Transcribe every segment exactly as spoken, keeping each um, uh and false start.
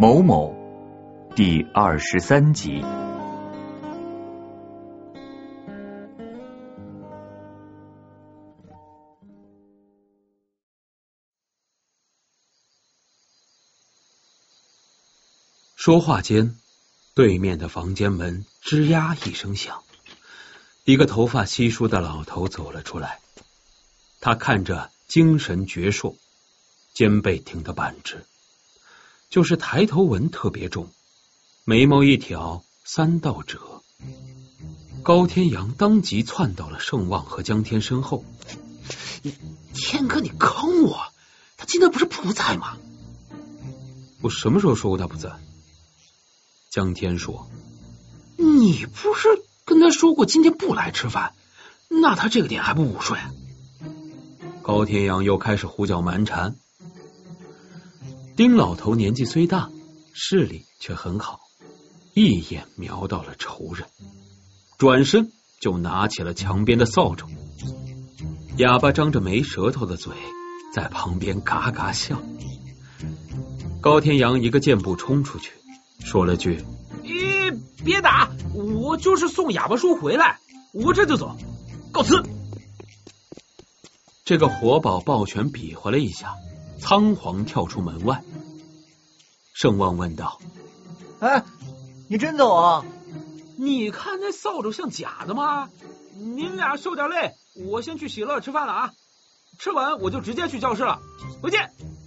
某某第二十三集。 说话间，对面的房间门吱呀一声响，一个头发稀疏的老头走了出来。他看着精神矍铄，肩背挺得板直，就是抬头纹特别重，眉毛一挑三道褶。高天阳当即窜到了盛旺和江天身后。 天哥，你坑我！他今天不是不在吗？ 我什么时候说过他不在？江天说： 你不是跟他说过今天不来吃饭，那他这个点还不午睡？ 高天阳又开始胡搅蛮缠。丁老头年纪虽大，视力却很好，一眼瞄到了仇人，转身就拿起了墙边的扫帚。哑巴张着没舌头的嘴在旁边嘎嘎笑。高天阳一个箭步冲出去，说了句： 咦，别打，我就是送哑巴叔回来，我这就走，告辞。 这个活宝抱拳比划了一下，仓皇跳出门外。盛旺问道： 哎，你真走啊？ 你看那扫帚像假的吗？您俩受点累，我先去喜乐吃饭了啊，吃完我就直接去教室了，回见。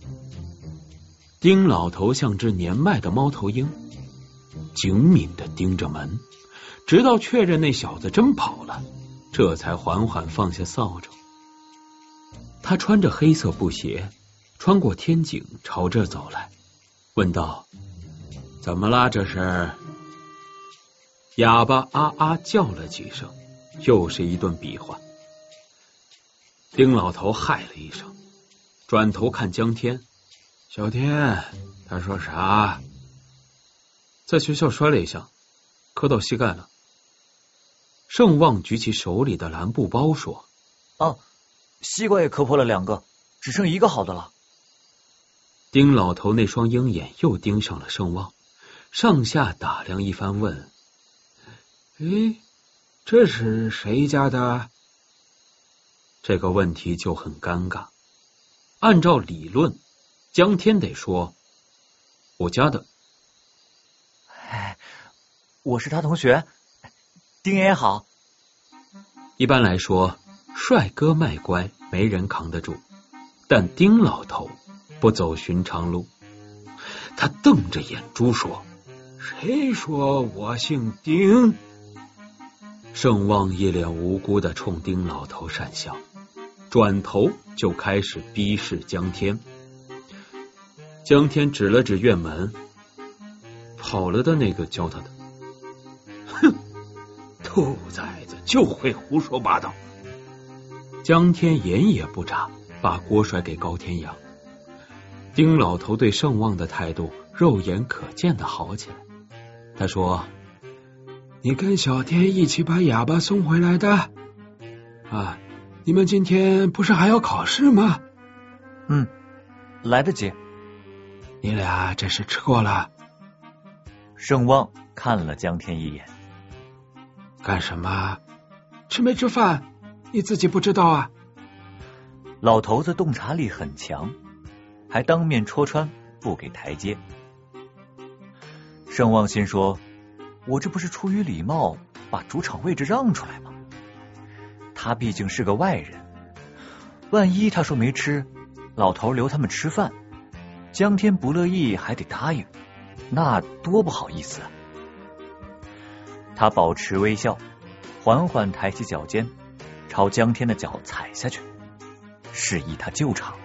丁老头像只年迈的猫头鹰，紧敏地盯着门，直到确认那小子真跑了，这才缓缓放下扫帚。他穿着黑色布鞋，穿过天井朝这走来，问道：怎么啦这是？哑巴啊啊叫了几声，又是一顿比划。丁老头嗨了一声，转头看江天：小天，他说啥？在学校摔了一下，磕到膝盖了。盛旺举起手里的蓝布包说： 哦，西瓜也磕破了两个，只剩一个好的了。 丁老头那双鹰眼又盯上了盛旺，上下打量一番问：诶，这是谁家的？这个问题就很尴尬。按照理论，江天得说我家的。 哎，我是他同学，丁爷好。 一般来说，帅哥卖乖没人扛得住，但丁老头不走寻常路。他瞪着眼珠说：谁说我姓丁？盛旺一脸无辜地冲丁老头讪笑，转头就开始逼视江天。江天指了指院门：跑了的那个教他的。哼，兔崽子就会胡说八道。江天眼也不眨，把锅甩给高天阳。丁老头对盛旺的态度肉眼可见的好起来。他说：你跟小天一起把哑巴送回来的啊？你们今天不是还要考试吗？ 嗯，来得及。 你俩这是吃过了？ 盛旺看了江天一眼。 干什么？吃没吃饭你自己不知道啊？ 老头子洞察力很强，还当面戳穿不给台阶。盛旺心说，我这不是出于礼貌把主场位置让出来吗？他毕竟是个外人，万一他说没吃，老头留他们吃饭，江天不乐意还得答应，那多不好意思啊。他保持微笑，缓缓抬起脚尖，朝江天的脚踩下去，示意他救场。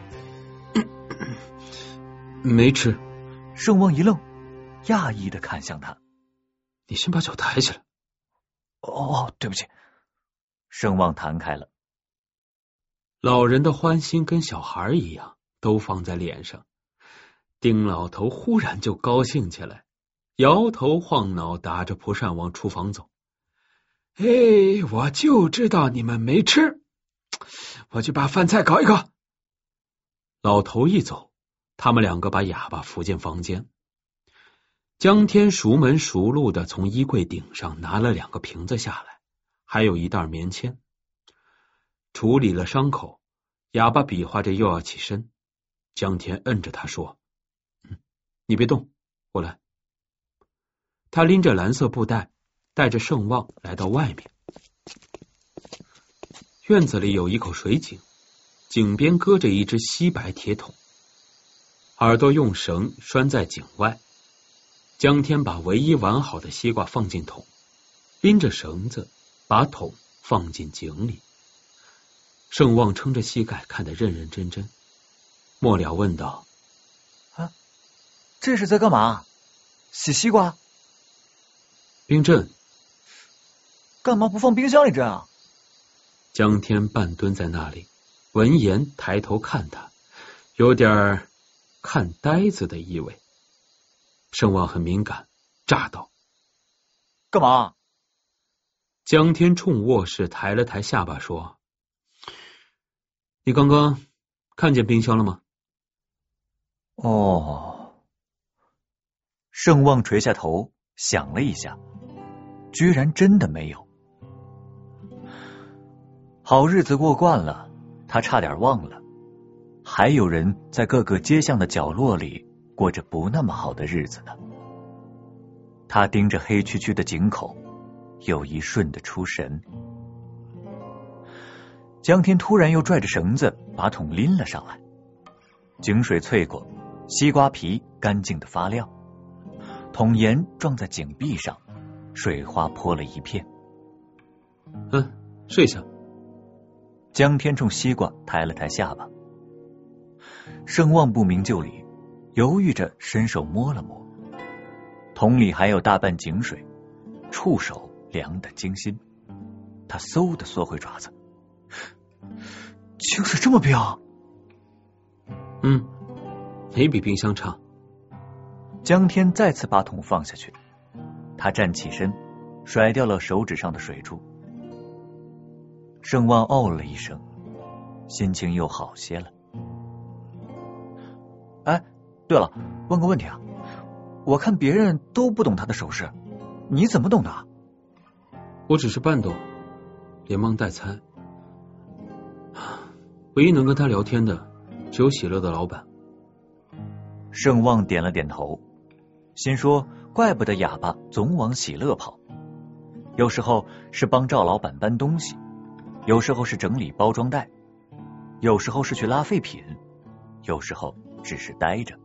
没吃。 盛旺一愣，讶异的看向他： 你先把脚抬起来。 哦，对不起。盛旺弹开了。 老人的欢心跟小孩一样，都放在脸上。丁老头忽然就高兴起来，摇头晃脑打着蒲扇往厨房走。哎，我就知道你们没吃，我去把饭菜搞一搞。老头一走，他们两个把哑巴扶进房间。 江天熟门熟路的从衣柜顶上拿了两个瓶子下来，还有一袋棉签。处理了伤口，哑巴比划着又要起身。江天摁着他说：“嗯，你别动，我来。”他拎着蓝色布袋，带着盛旺来到外面。院子里有一口水井，井边搁着一只稀白铁桶，耳朵用绳拴在井外。江天把唯一完好的西瓜放进桶，拎着绳子把桶放进井里。盛旺撑着膝盖看得认认真真，末了问道：“ 啊，这是在干嘛？洗西瓜？ 冰镇。 干嘛不放冰箱里镇啊？” 江天半蹲在那里，闻言抬头看他，有点看呆子的意味。盛旺很敏感，炸道：“ 干嘛？” 江天冲卧室抬了抬下巴说：“你刚刚看见冰箱了吗？” 哦。盛旺垂下头想了一下，居然真的没有。好日子过惯了，他差点忘了，还有人在各个街巷的角落里过着不那么好的日子呢。他盯着黑黢黢的井口，有一瞬的出神。江天突然又拽着绳子把桶拎了上来，井水淬过，西瓜皮干净的发亮，桶沿撞在井壁上，水花泼了一片。 嗯，睡下。 江天冲西瓜抬了抬下巴。盛旺不明就里，犹豫着伸手摸了摸，桶里还有大半井水，触手凉得惊心。他嗖的缩回爪子，井水这么冰？ 嗯，没比冰箱差。 江天再次把桶放下去，他站起身，甩掉了手指上的水珠。盛旺哦了一声，心情又好些了。哎，对了，问个问题啊，我看别人都不懂他的手势，你怎么懂的？ 我只是半懂，连忙带猜。唯一能跟他聊天的，只有喜乐的老板。 盛旺点了点头，心说怪不得哑巴总往喜乐跑，有时候是帮赵老板搬东西，有时候是整理包装袋，有时候是去拉废品，有时候只是待着。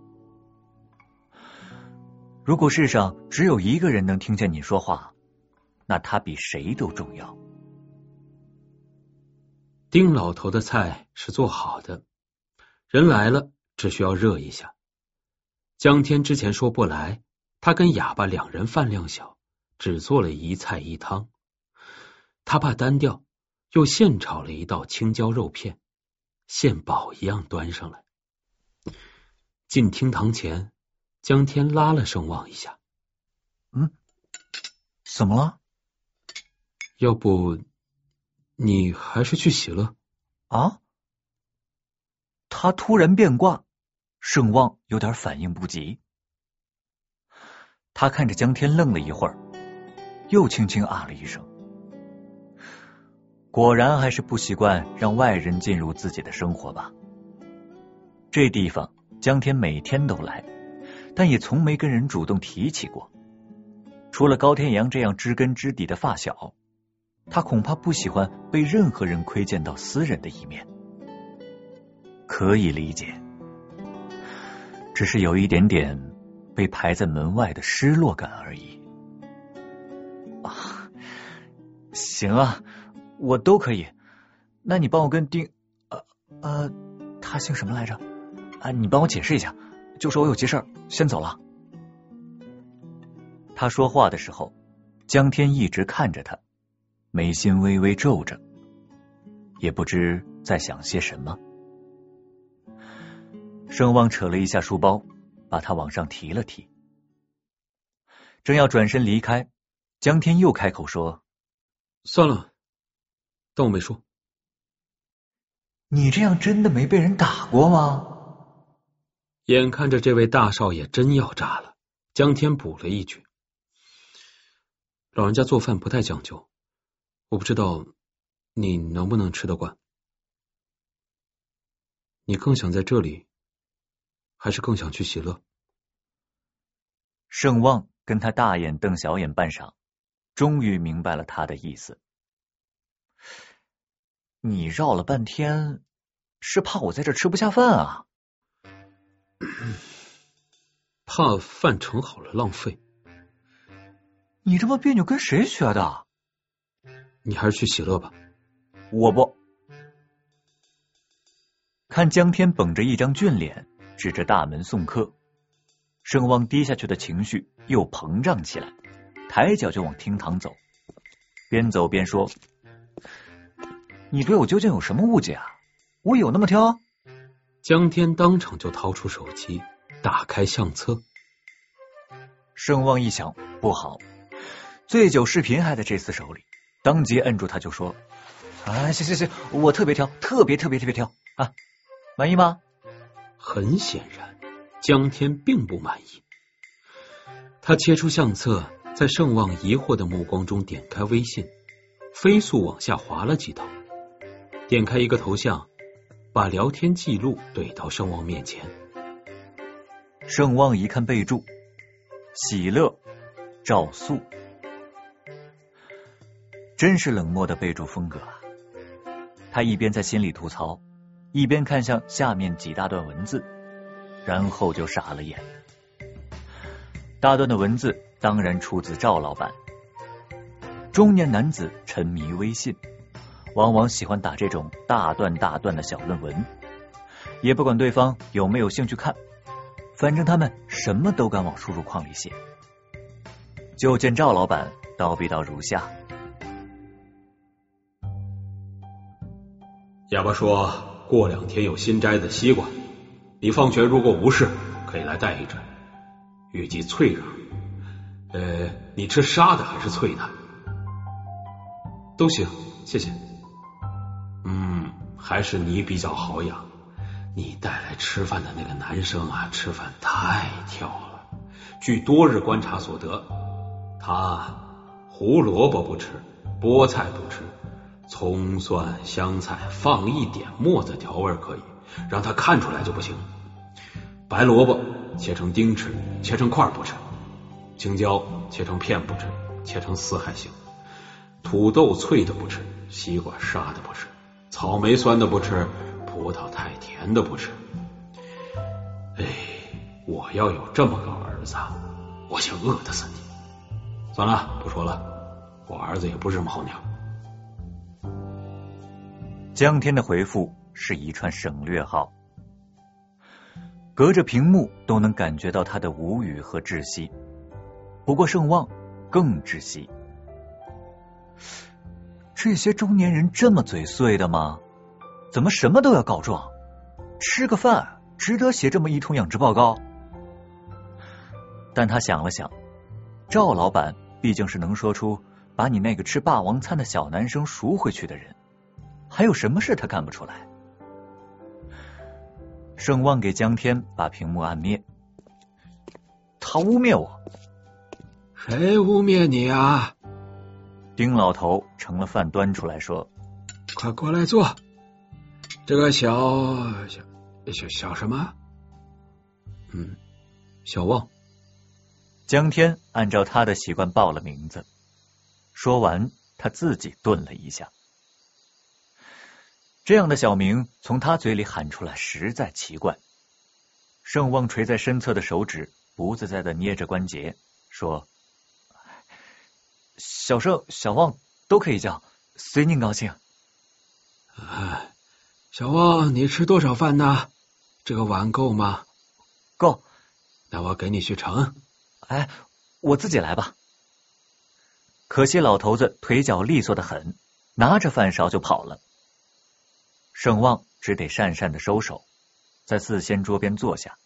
如果世上只有一个人能听见你说话，那他比谁都重要。 丁老头的菜是做好的，人来了只需要热一下。江天之前说不来，他跟哑巴两人饭量小，只做了一菜一汤。他怕单调，又现炒了一道青椒肉片，献宝一样端上来。进厅堂前，江天拉了盛旺一下。 嗯，怎么了？ 要不你还是去洗了？ 啊？他突然变卦，盛旺有点反应不及。他看着江天愣了一会儿，又轻轻啊了一声。果然还是不习惯让外人进入自己的生活吧。这地方江天每天都来，但也从没跟人主动提起过。除了高天阳这样知根知底的发小，他恐怕不喜欢被任何人窥见到私人的一面。可以理解，只是有一点点被排在门外的失落感而已。啊，行啊，我都可以。那你帮我跟丁呃呃，他姓什么来着？啊，你帮我解释一下，就说我有急事先走了。他说话的时候，江天一直看着他，眉心微微皱着，也不知在想些什么。盛旺扯了一下书包，把他往上提了提，正要转身离开，江天又开口说：“ 算了，当我没说。” 你这样真的没被人打过吗？ 眼看着这位大少爷真要炸了， 江天补了一句：“老人家做饭不太讲究，我不知道你能不能吃得惯。你更想在这里，还是更想去喜乐？” 盛旺跟他大眼瞪小眼半晌，终于明白了他的意思。你绕了半天，是怕我在这吃不下饭啊？ 怕饭盛好了浪费。 你这么别扭跟谁学的？ 你还是去喜乐吧。 我不。看江天绷着一张俊脸，指着大门送客，盛旺低下去的情绪又膨胀起来，抬脚就往厅堂走，边走边说：“你对我究竟有什么误解啊？我有那么挑？” 江天当场就掏出手机，打开相册。 盛旺一想，不好，醉酒视频还在这厮手里，当即摁住他就说：“啊，行行行，我特别挑，特别特别特别挑啊，满意吗？” 很显然，江天并不满意。他切出相册，在盛旺疑惑的目光中点开微信，飞速往下滑了几条，点开一个头像，把聊天记录怼到盛旺面前。 盛旺一看备注：喜乐赵素，真是冷漠的备注风格啊！他一边在心里吐槽，一边看向下面几大段文字，然后就傻了眼。大段的文字当然出自赵老板。中年男子沉迷微信，往往喜欢打这种大段大段的小论文，也不管对方有没有兴趣看，反正他们什么都敢往输入框里写。就见赵老板叨逼到如下： 哑巴说过两天有新摘的西瓜，你放学如果无事可以来带一只，预计脆瓤。呃，你吃沙的还是脆的？都行，谢谢。嗯，还是你比较好养，你带来吃饭的那个男生啊，吃饭太挑了。据多日观察所得，他胡萝卜不吃，菠菜不吃，葱蒜香菜放一点沫子调味可以，让他看出来就不行。白萝卜切成丁吃，切成块不吃；青椒切成片不吃，切成丝还行；土豆脆的不吃，西瓜沙的不吃，草莓酸的不吃，葡萄太甜的不吃。哎，我要有这么个儿子，我想饿得死你。算了，不说了，我儿子也不是什么好鸟。 江天的回复是一串省略号，隔着屏幕都能感觉到他的无语和窒息。不过盛旺更窒息。这些中年人这么嘴碎的吗？怎么什么都要告状？吃个饭值得写这么一通养殖报告？但他想了想，赵老板毕竟是能说出把你那个吃霸王餐的小男生赎回去的人，还有什么事他干不出来？盛旺给江天把屏幕按灭。他污蔑我。 谁污蔑你啊？ 丁老头盛了饭端出来说： 快过来坐。这个小小小小什么？ 嗯，小旺。 江天按照他的习惯报了名字，说完他自己顿了一下。这样的小名从他嘴里喊出来实在奇怪。盛旺垂在身侧的手指不自在的捏着关节，说：小盛小旺都可以叫，随您高兴。 哎，小旺，你吃多少饭呢？这个碗够吗？ 够。 那我给你去盛。 哎，我自己来吧。可惜老头子腿脚利索的很，拿着饭勺就跑了。盛旺只得讪讪的收手，在四仙桌边坐下。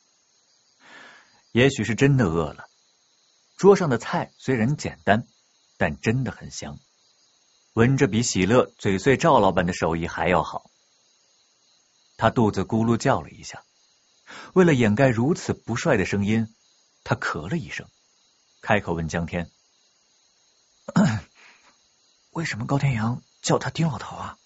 也许是真的饿了，桌上的菜虽然简单，但真的很香，闻着比喜乐嘴碎赵老板的手艺还要好。他肚子咕噜叫了一下，为了掩盖如此不帅的声音， 他咳了一声，开口问江天：“为什么高天阳叫他丁老头啊？”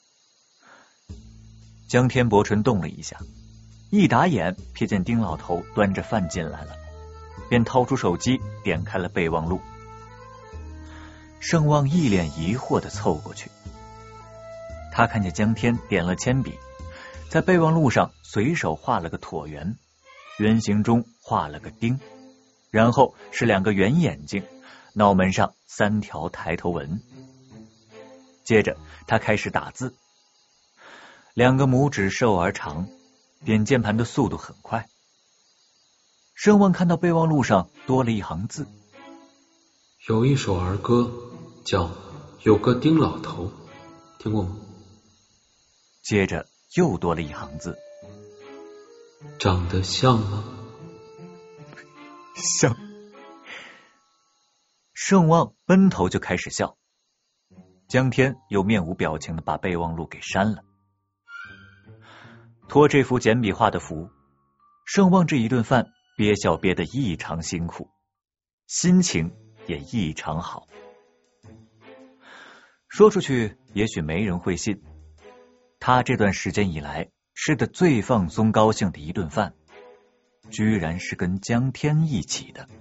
江天伯唇动了一下，一打眼瞥见丁老头端着饭进来了，便掏出手机点开了备忘录。盛旺一脸疑惑地凑过去，他看见江天点了铅笔，在备忘录上随手画了个椭圆，圆形中画了个丁，然后是两个圆眼睛，脑门上三条抬头纹。接着他开始打字，两个拇指瘦而长，点键盘的速度很快。盛旺看到备忘录上多了一行字： 有一首儿歌叫《有个丁老头》，听过吗？ 接着又多了一行字： 长得像吗？ 像。盛旺闷头就开始笑，江天又面无表情的把备忘录给删了。托这幅简笔画的福，盛旺这一顿饭憋笑憋得异常辛苦，心情也异常好。说出去也许没人会信，他这段时间以来吃的最放松高兴的一顿饭，居然是跟江天一起的。